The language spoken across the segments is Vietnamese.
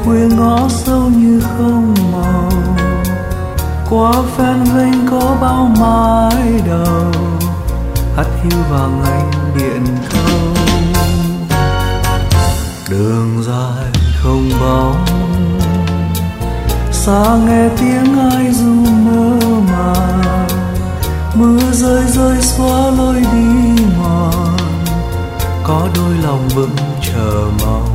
khuya ngõ sâu như không màu, qua phen vênh có bao mái đầu hắt hiu vào ngành điện không. Đường dài không bóng, xa nghe tiếng ai ru mơ màng, mưa rơi rơi xóa lối đi mòn, có đôi lòng vẫn chờ mong.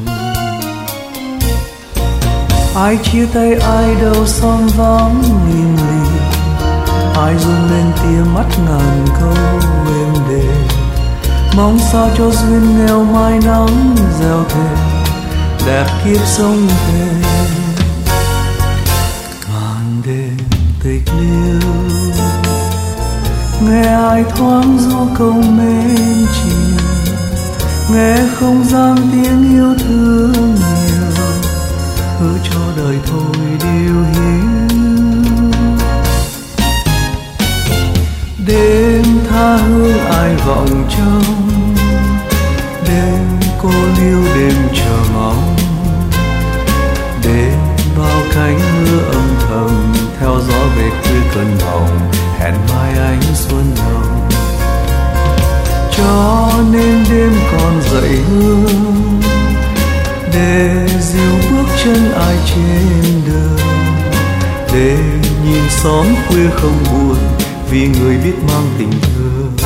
Ai chia tay ai đâu son vắng nghìn lì, ai rung lên tia mắt ngàn câu êm đềm, mong sao cho duyên nghèo mai nắng gieo thêm đẹp kiếp sống thêm. Ngàn đêm tịch liêu, nghe ai thoáng ru câu mến chiều, nghe không gian tiếng yêu thương nhiều, hứa cho đời thôi điều hiu. Đêm tha hương ai vọng trông, đêm cô liêu đêm chờ mong, đêm bao cánh mưa âm thầm theo gió về khuya cơn hồng, hẹn mai ánh xuân hồng. Cho nên đêm còn dậy hương để dìu bước chân ai trên đường, để nhìn xóm khuya không buồn vì người biết mang tình thương.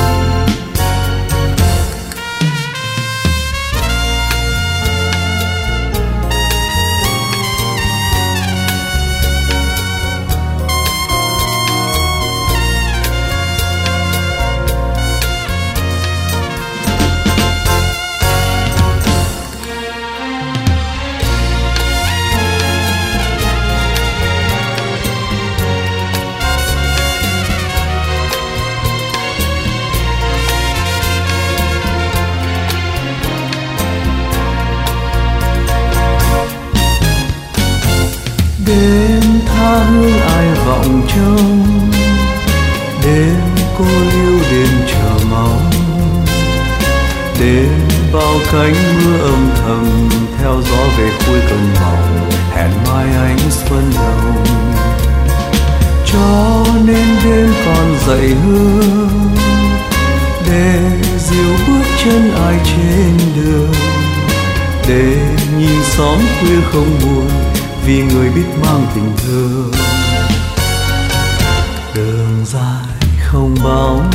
Đêm tha hương ai vọng trông, đêm cô liêu đêm chờ mong, đêm bao cánh mưa âm thầm theo gió về khuya cơn mộng, hẹn mai ánh xuân hồng. Cho nên đêm còn dậy hương để dìu bước chân ai trên đường, để nhìn xóm khuya không buồn vì người biết mang tình thương. Đường dài không bóng,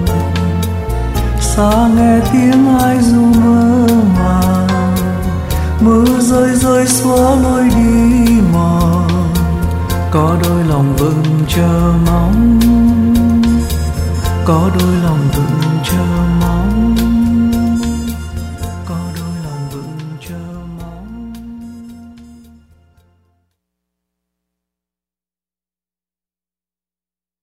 xa nghe tiếng ai ru mơ màng, mưa rơi rơi xóa lối đi mòn, có đôi lòng vẫn chờ mong, có đôi lòng vẫn